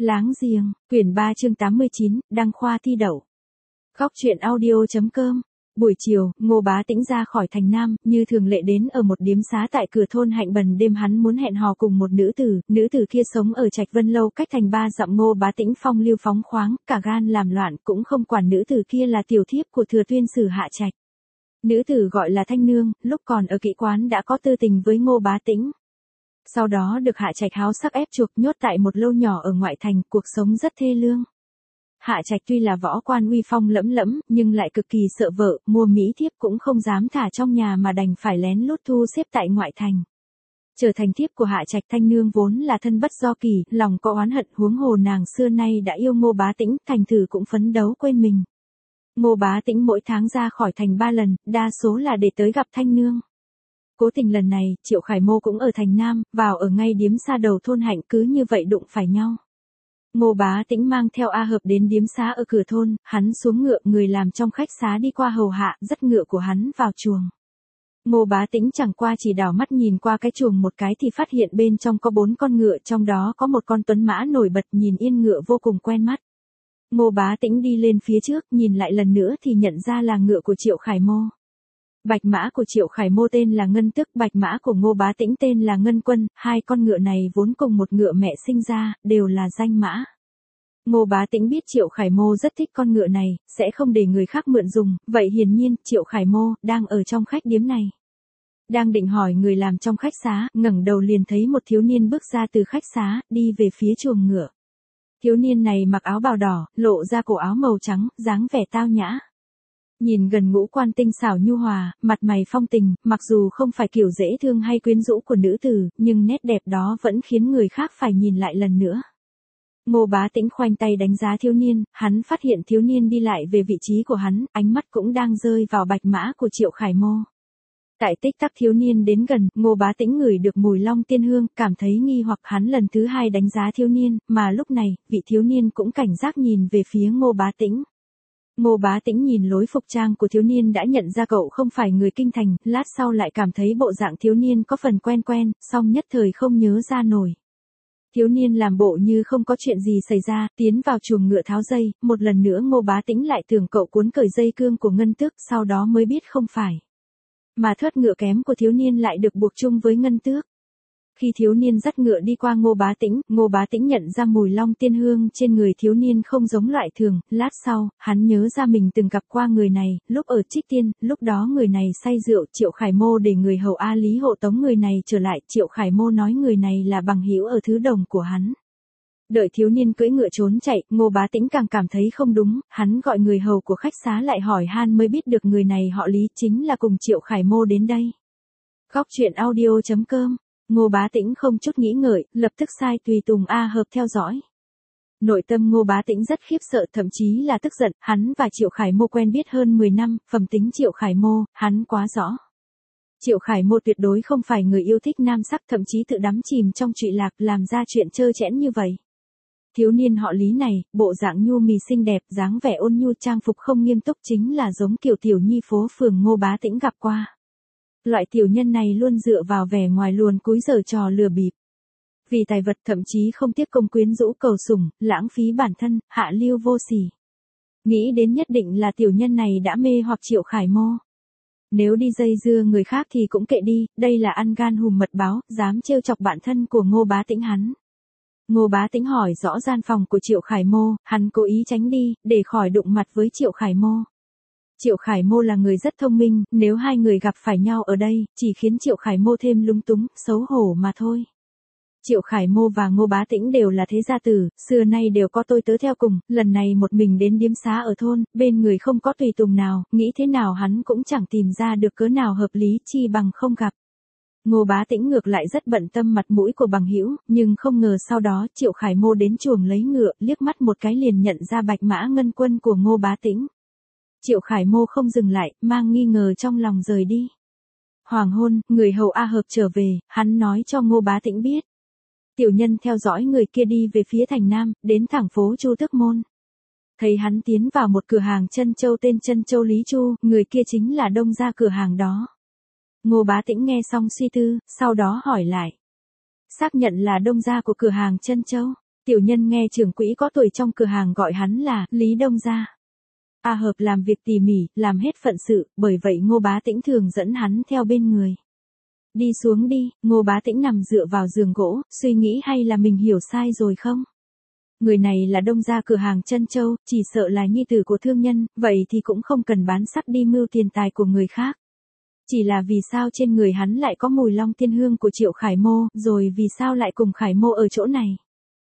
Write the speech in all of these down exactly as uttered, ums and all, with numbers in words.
Láng giềng, quyển ba chương tám mươi chín, đăng khoa thi đậu. Khóc chuyện audio.com. Buổi chiều, Ngô Bá Tĩnh ra khỏi thành Nam, như thường lệ đến ở một điếm xá tại cửa thôn Hạnh Bần. Đêm hắn muốn hẹn hò cùng một nữ tử, nữ tử kia sống ở Trạch Vân Lâu cách thành ba dặm. Ngô Bá Tĩnh phong lưu phóng khoáng, cả gan làm loạn, cũng không quản nữ tử kia là tiểu thiếp của Thừa Tuyên Sử Hạ Trạch. Nữ tử gọi là Thanh Nương, lúc còn ở kỵ quán đã có tư tình với Ngô Bá Tĩnh. Sau đó được Hạ Trạch háo sắc ép chuộc nhốt tại một lâu nhỏ ở ngoại thành, cuộc sống rất thê lương. Hạ Trạch tuy là võ quan uy phong lẫm lẫm, nhưng lại cực kỳ sợ vợ, mua mỹ thiếp cũng không dám thả trong nhà mà đành phải lén lút thu xếp tại ngoại thành. Trở thành thiếp của Hạ Trạch, Thanh Nương vốn là thân bất do kỳ, lòng có oán hận, huống hồ nàng xưa nay đã yêu Ngô Bá Tĩnh, thành thử cũng phấn đấu quên mình. Ngô Bá Tĩnh mỗi tháng ra khỏi thành ba lần, đa số là để tới gặp Thanh Nương. Cố tình lần này, Triệu Khải Mô cũng ở thành Nam, vào ở ngay điếm xa đầu thôn Hạnh, cứ như vậy đụng phải nhau. Ngô Bá Tĩnh mang theo A Hợp đến điếm xá ở cửa thôn, hắn xuống ngựa, người làm trong khách xá đi qua hầu hạ, dắt ngựa của hắn vào chuồng. Ngô Bá Tĩnh chẳng qua chỉ đảo mắt nhìn qua cái chuồng một cái thì phát hiện bên trong có bốn con ngựa, trong đó có một con tuấn mã nổi bật, nhìn yên ngựa vô cùng quen mắt. Ngô Bá Tĩnh đi lên phía trước, nhìn lại lần nữa thì nhận ra là ngựa của Triệu Khải Mô. Bạch mã của Triệu Khải Mô tên là Ngân Tức, bạch mã của Ngô Bá Tĩnh tên là Ngân Quân, hai con ngựa này vốn cùng một ngựa mẹ sinh ra, đều là danh mã. Ngô Bá Tĩnh biết Triệu Khải Mô rất thích con ngựa này, sẽ không để người khác mượn dùng, vậy hiển nhiên Triệu Khải Mô đang ở trong khách điếm này. Đang định hỏi người làm trong khách xá, ngẩng đầu liền thấy một thiếu niên bước ra từ khách xá, đi về phía chuồng ngựa. Thiếu niên này mặc áo bào đỏ, lộ ra cổ áo màu trắng, dáng vẻ tao nhã. Nhìn gần ngũ quan tinh xảo nhu hòa, mặt mày phong tình, mặc dù không phải kiểu dễ thương hay quyến rũ của nữ tử, nhưng nét đẹp đó vẫn khiến người khác phải nhìn lại lần nữa. Ngô Bá Tĩnh khoanh tay đánh giá thiếu niên, hắn phát hiện thiếu niên đi lại về vị trí của hắn, ánh mắt cũng đang rơi vào bạch mã của Triệu Khải Mô. Tại tích tắc thiếu niên đến gần, Ngô Bá Tĩnh ngửi được mùi long tiên hương, cảm thấy nghi hoặc. Hắn lần thứ hai đánh giá thiếu niên, mà lúc này, vị thiếu niên cũng cảnh giác nhìn về phía Ngô Bá Tĩnh. Ngô Bá Tĩnh nhìn lối phục trang của thiếu niên đã nhận ra cậu không phải người kinh thành, lát sau lại cảm thấy bộ dạng thiếu niên có phần quen quen, song nhất thời không nhớ ra nổi. Thiếu niên làm bộ như không có chuyện gì xảy ra, tiến vào chuồng ngựa tháo dây, một lần nữa Ngô Bá Tĩnh lại tưởng cậu cuốn cởi dây cương của Ngân Tước, sau đó mới biết không phải. Mà thớt ngựa kém của thiếu niên lại được buộc chung với Ngân Tước. Khi thiếu niên dắt ngựa đi qua Ngô Bá Tĩnh, Ngô Bá Tĩnh nhận ra mùi long tiên hương trên người thiếu niên không giống loại thường, lát sau, hắn nhớ ra mình từng gặp qua người này, lúc ở Trích Tiên, lúc đó người này say rượu, Triệu Khải Mô để người hầu A Lý hộ tống người này trở lại, Triệu Khải Mô nói người này là bằng hữu ở Thứ Đồng của hắn. Đợi thiếu niên cưỡi ngựa trốn chạy, Ngô Bá Tĩnh càng cảm thấy không đúng, hắn gọi người hầu của khách xá lại hỏi han mới biết được người này họ Lý, chính là cùng Triệu Khải Mô đến đây. Khóc chuyện audio.com. Ngô Bá Tĩnh không chút nghĩ ngợi, lập tức sai tùy tùng A Hợp theo dõi. Nội tâm Ngô Bá Tĩnh rất khiếp sợ, thậm chí là tức giận, hắn và Triệu Khải Mô quen biết hơn mười năm, phẩm tính Triệu Khải Mô, hắn quá rõ. Triệu Khải Mô tuyệt đối không phải người yêu thích nam sắc, thậm chí tự đắm chìm trong trụy lạc, làm ra chuyện trơ trẽn như vậy. Thiếu niên họ Lý này, bộ dạng nhu mì xinh đẹp, dáng vẻ ôn nhu, trang phục không nghiêm túc, chính là giống kiểu tiểu nhi phố phường Ngô Bá Tĩnh gặp qua. Loại tiểu nhân này luôn dựa vào vẻ ngoài luồn cúi giở trò lừa bịp. Vì tài vật thậm chí không tiếc công quyến rũ cầu sủng, lãng phí bản thân, hạ lưu vô sỉ. Nghĩ đến nhất định là tiểu nhân này đã mê hoặc Triệu Khải Mô. Nếu đi dây dưa người khác thì cũng kệ đi, đây là ăn gan hùm mật báo, dám trêu chọc bạn thân của Ngô Bá Tĩnh hắn. Ngô Bá Tĩnh hỏi rõ gian phòng của Triệu Khải Mô, hắn cố ý tránh đi, để khỏi đụng mặt với Triệu Khải Mô. Triệu Khải Mô là người rất thông minh, nếu hai người gặp phải nhau ở đây, chỉ khiến Triệu Khải Mô thêm lúng túng, xấu hổ mà thôi. Triệu Khải Mô và Ngô Bá Tĩnh đều là thế gia tử, xưa nay đều có tôi tớ theo cùng, lần này một mình đến điếm xá ở thôn, bên người không có tùy tùng nào, nghĩ thế nào hắn cũng chẳng tìm ra được cớ nào hợp lý chi bằng không gặp. Ngô Bá Tĩnh ngược lại rất bận tâm mặt mũi của bằng hữu, nhưng không ngờ sau đó Triệu Khải Mô đến chuồng lấy ngựa, liếc mắt một cái liền nhận ra bạch mã Ngân Quân của Ngô Bá Tĩnh. Triệu Khải Mô không dừng lại, mang nghi ngờ trong lòng rời đi. Hoàng hôn, người hầu A Hợp trở về, hắn nói cho Ngô Bá Tĩnh biết. Tiểu nhân theo dõi người kia đi về phía thành Nam, đến thẳng phố Chu Tước Môn. Thấy hắn tiến vào một cửa hàng chân châu tên Chân Châu Lý Chu, người kia chính là đông gia cửa hàng đó. Ngô Bá Tĩnh nghe xong suy tư, sau đó hỏi lại. Xác nhận là đông gia của cửa hàng Chân Châu. Tiểu nhân nghe trưởng quỹ có tuổi trong cửa hàng gọi hắn là Lý Đông Gia. A Hợp làm việc tỉ mỉ, làm hết phận sự, bởi vậy Ngô Bá Tĩnh thường dẫn hắn theo bên người. Đi xuống đi, Ngô Bá Tĩnh nằm dựa vào giường gỗ, suy nghĩ hay là mình hiểu sai rồi không? Người này là Đông Gia cửa hàng Trân Châu, chỉ sợ là nhi tử của thương nhân, vậy thì cũng không cần bán sắc đi mưu tiền tài của người khác. Chỉ là vì sao trên người hắn lại có mùi long tiên hương của Triệu Khải Mô, rồi vì sao lại cùng Khải Mô ở chỗ này?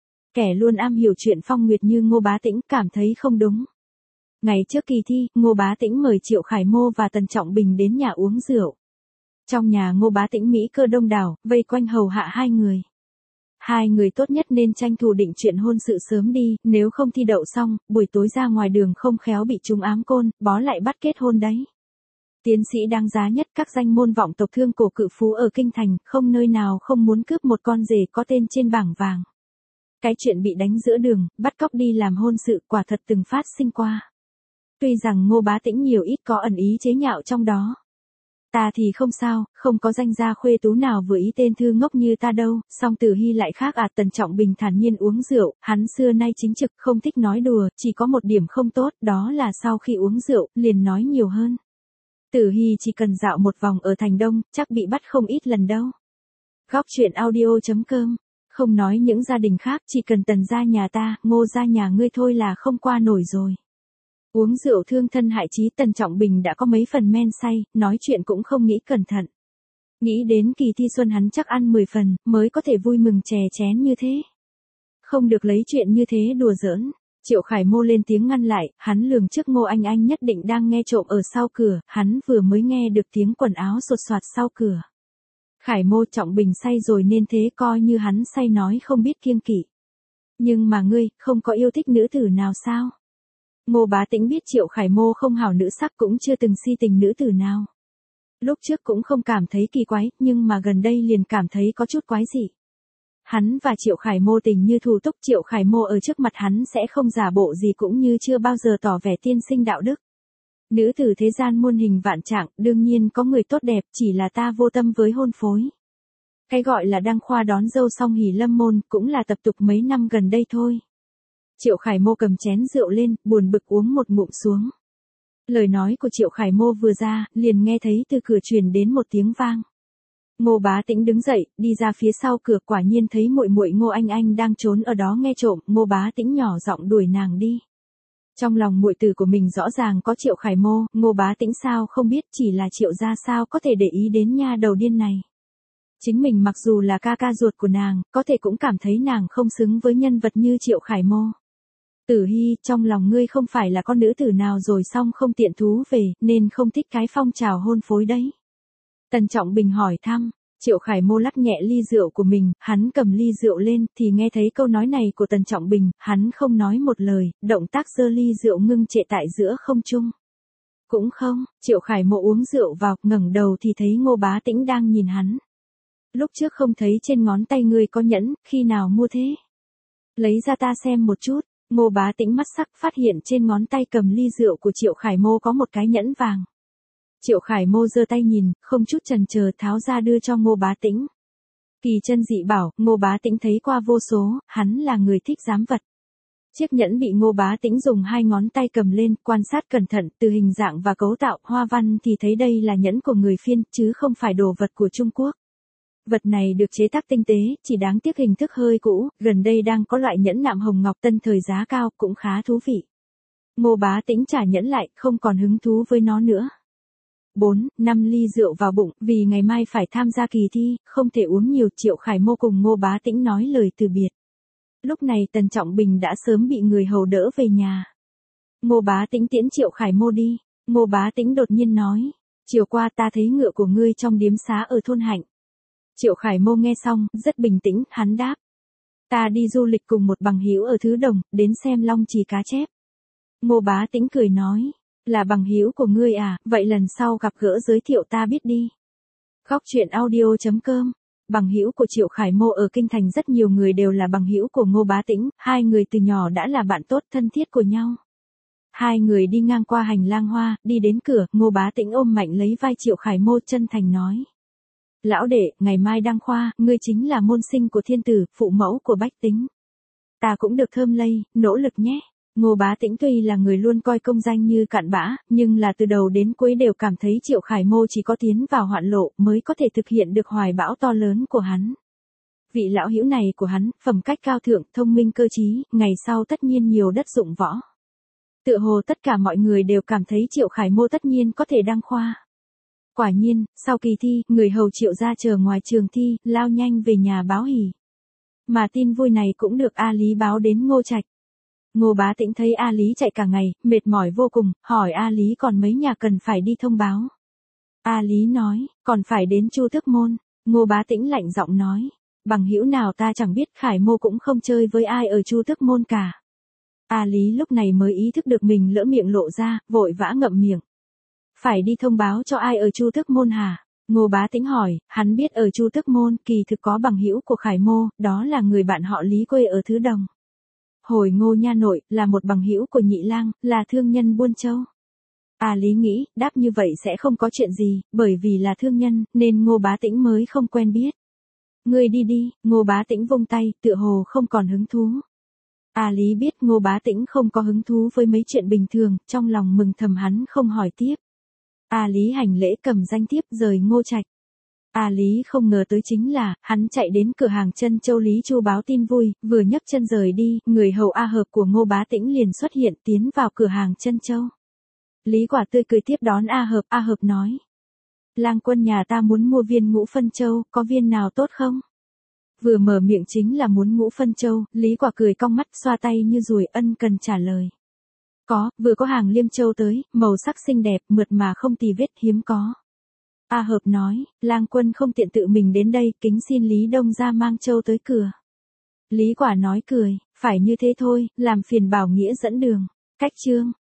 Kẻ luôn am hiểu chuyện phong nguyệt như Ngô Bá Tĩnh cảm thấy không đúng. Ngày trước kỳ thi, Ngô Bá Tĩnh mời Triệu Khải Mô và Tần Trọng Bình đến nhà uống rượu. Trong nhà Ngô Bá Tĩnh mỹ cơ đông đảo, vây quanh hầu hạ hai người. Hai người tốt nhất nên tranh thủ định chuyện hôn sự sớm đi, nếu không thi đậu xong, buổi tối ra ngoài đường không khéo bị chúng ám côn, bó lại bắt kết hôn đấy. Tiến sĩ đáng giá nhất các danh môn vọng tộc thương cổ cự phú ở Kinh Thành, không nơi nào không muốn cướp một con rể có tên trên bảng vàng. Cái chuyện bị đánh giữa đường, bắt cóc đi làm hôn sự quả thật từng phát sinh qua. Tuy rằng Ngô Bá Tĩnh nhiều ít có ẩn ý chế nhạo trong đó. Ta thì không sao, không có danh gia khuê tú nào vừa ý tên thư ngốc như ta đâu, song Tử Hy lại khác à. Tần Trọng Bình thản nhiên uống rượu, hắn xưa nay chính trực không thích nói đùa, chỉ có một điểm không tốt, đó là sau khi uống rượu, liền nói nhiều hơn. Tử Hy chỉ cần dạo một vòng ở Thành Đông, chắc bị bắt không ít lần đâu. Góc truyện audio chấm com, không nói những gia đình khác, chỉ cần Tần gia nhà ta, Ngô gia nhà ngươi thôi là không qua nổi rồi. Uống rượu thương thân hại chí, Tần Trọng Bình đã có mấy phần men say, nói chuyện cũng không nghĩ cẩn thận. Nghĩ đến kỳ thi xuân hắn chắc ăn mười phần, mới có thể vui mừng chè chén như thế. Không được lấy chuyện như thế đùa giỡn. Triệu Khải Mô lên tiếng ngăn lại, hắn lường trước Ngô Anh Anh nhất định đang nghe trộm ở sau cửa, hắn vừa mới nghe được tiếng quần áo sột soạt sau cửa. Khải Mô, Trọng Bình say rồi nên thế, coi như hắn say nói không biết kiêng kỵ. Nhưng mà ngươi, không có yêu thích nữ tử nào sao? Ngô Bá Tĩnh biết Triệu Khải Mô không hảo nữ sắc, cũng chưa từng si tình nữ tử nào. Lúc trước cũng không cảm thấy kỳ quái, nhưng mà gần đây liền cảm thấy có chút quái dị. Hắn và Triệu Khải Mô tình như thủ túc, Triệu Khải Mô ở trước mặt hắn sẽ không giả bộ gì, cũng như chưa bao giờ tỏ vẻ tiên sinh đạo đức. Nữ tử thế gian muôn hình vạn trạng, đương nhiên có người tốt đẹp, chỉ là ta vô tâm với hôn phối. Cái gọi là đăng khoa đón dâu song hỷ lâm môn, cũng là tập tục mấy năm gần đây thôi. Triệu Khải Mô cầm chén rượu lên, buồn bực uống một ngụm xuống. Lời nói của Triệu Khải Mô vừa ra, liền nghe thấy từ cửa truyền đến một tiếng vang. Ngô Bá Tĩnh đứng dậy, đi ra phía sau cửa, quả nhiên thấy muội muội Ngô Anh Anh đang trốn ở đó nghe trộm. Ngô Bá Tĩnh nhỏ giọng đuổi nàng đi. Trong lòng muội tử của mình rõ ràng có Triệu Khải Mô, Ngô Bá Tĩnh sao không biết, chỉ là Triệu gia sao có thể để ý đến nha đầu điên này. Chính mình mặc dù là ca ca ruột của nàng, có thể cũng cảm thấy nàng không xứng với nhân vật như Triệu Khải Mô. Tử Hy, trong lòng ngươi không phải là con nữ tử nào rồi song không tiện thú về, nên không thích cái phong trào hôn phối đấy. Tần Trọng Bình hỏi thăm. Triệu Khải Mô lắc nhẹ ly rượu của mình, hắn cầm ly rượu lên, thì nghe thấy câu nói này của Tần Trọng Bình, hắn không nói một lời, động tác giơ ly rượu ngưng trệ tại giữa không trung. Cũng không, Triệu Khải Mô uống rượu vào, ngẩng đầu thì thấy Ngô Bá Tĩnh đang nhìn hắn. Lúc trước không thấy trên ngón tay ngươi có nhẫn, khi nào mua thế? Lấy ra ta xem một chút. Ngô Bá Tĩnh mắt sắc phát hiện trên ngón tay cầm ly rượu của Triệu Khải Mô có một cái nhẫn vàng. Triệu Khải Mô giơ tay nhìn, không chút chần chờ tháo ra đưa cho Ngô Bá Tĩnh. Kỳ chân dị bảo, Ngô Bá Tĩnh thấy qua vô số, hắn là người thích giám vật. Chiếc nhẫn bị Ngô Bá Tĩnh dùng hai ngón tay cầm lên, quan sát cẩn thận, từ hình dạng và cấu tạo, hoa văn thì thấy đây là nhẫn của người Phiên, chứ không phải đồ vật của Trung Quốc. Vật này được chế tác tinh tế, chỉ đáng tiếc hình thức hơi cũ, gần đây đang có loại nhẫn nạm hồng ngọc tân thời giá cao, cũng khá thú vị. Ngô Bá Tĩnh trả nhẫn lại, không còn hứng thú với nó nữa. bốn, năm ly rượu vào bụng, vì ngày mai phải tham gia kỳ thi, không thể uống nhiều. Triệu Khải Mô cùng Ngô Bá Tĩnh nói lời từ biệt. Lúc này Tần Trọng Bình đã sớm bị người hầu đỡ về nhà. Ngô Bá Tĩnh tiễn Triệu Khải Mô đi. Ngô Bá Tĩnh đột nhiên nói, chiều qua ta thấy ngựa của ngươi trong điếm xá ở thôn Hạnh. Triệu Khải Mô nghe xong, rất bình tĩnh, hắn đáp. Ta đi du lịch cùng một bằng hữu ở Thứ Đồng, đến xem long trì cá chép. Ngô Bá Tĩnh cười nói, là bằng hữu của ngươi à, vậy lần sau gặp gỡ giới thiệu ta biết đi. Góc truyện audio chấm com. Bằng hữu của Triệu Khải Mô ở Kinh Thành rất nhiều người đều là bằng hữu của Ngô Bá Tĩnh, hai người từ nhỏ đã là bạn tốt thân thiết của nhau. Hai người đi ngang qua hành lang hoa, đi đến cửa, Ngô Bá Tĩnh ôm mạnh lấy vai Triệu Khải Mô, chân thành nói. Lão đệ, ngày mai đăng khoa, ngươi chính là môn sinh của thiên tử, phụ mẫu của bách tính. Ta cũng được thơm lây, nỗ lực nhé. Ngô Bá Tĩnh tuy là người luôn coi công danh như cặn bã, nhưng là từ đầu đến cuối đều cảm thấy Triệu Khải Mô chỉ có tiến vào hoạn lộ mới có thể thực hiện được hoài bão to lớn của hắn. Vị lão hữu này của hắn, phẩm cách cao thượng, thông minh cơ trí, ngày sau tất nhiên nhiều đất dụng võ. Tựa hồ tất cả mọi người đều cảm thấy Triệu Khải Mô tất nhiên có thể đăng khoa. Quả nhiên, sau kỳ thi, người hầu Triệu gia chờ ngoài trường thi, lao nhanh về nhà báo hỉ. Mà tin vui này cũng được A Lý báo đến Ngô Trạch. Ngô Bá Tĩnh thấy A Lý chạy cả ngày, mệt mỏi vô cùng, hỏi A Lý còn mấy nhà cần phải đi thông báo. A Lý nói, còn phải đến Chu Tước Môn. Ngô Bá Tĩnh lạnh giọng nói, bằng hữu nào ta chẳng biết, Khải Mô cũng không chơi với ai ở Chu Tước Môn cả. A Lý lúc này mới ý thức được mình lỡ miệng lộ ra, vội vã ngậm miệng. Phải đi thông báo cho ai ở Chu Tước Môn hả? Ngô Bá Tĩnh hỏi, hắn biết ở Chu Tước Môn kỳ thực có bằng hữu của Khải Mô, đó là người bạn họ Lý quê ở Thứ Đồng. Hồi Ngô nha nội, là một bằng hữu của Nhị Lang, là thương nhân buôn châu. A Lý nghĩ, đáp như vậy sẽ không có chuyện gì, bởi vì là thương nhân, nên Ngô Bá Tĩnh mới không quen biết. Ngươi đi đi, Ngô Bá Tĩnh vung tay, tựa hồ không còn hứng thú. A Lý biết Ngô Bá Tĩnh không có hứng thú với mấy chuyện bình thường, trong lòng mừng thầm hắn không hỏi tiếp. A Lý hành lễ cầm danh thiếp rời Ngô Trạch. A Lý không ngờ tới chính là, hắn chạy đến cửa hàng Trân Châu Lý Chu báo tin vui, vừa nhấc chân rời đi, người hầu A Hợp của Ngô Bá Tĩnh liền xuất hiện tiến vào cửa hàng Trân Châu. Lý Quả tươi cười tiếp đón A Hợp, A Hợp nói. Lang quân nhà ta muốn mua viên ngũ phân châu, có viên nào tốt không? Vừa mở miệng chính là muốn ngũ phân châu, Lý Quả cười cong mắt xoa tay như ruồi ân cần trả lời. Có, vừa có hàng liêm châu tới, màu sắc xinh đẹp, mượt mà không tì vết, hiếm có. A Hợp nói, Lang quân không tiện tự mình đến đây, kính xin Lý Đông ra mang châu tới cửa. Lý Quả nói cười, phải như thế thôi, làm phiền Bảo Nghĩa dẫn đường. Cách chương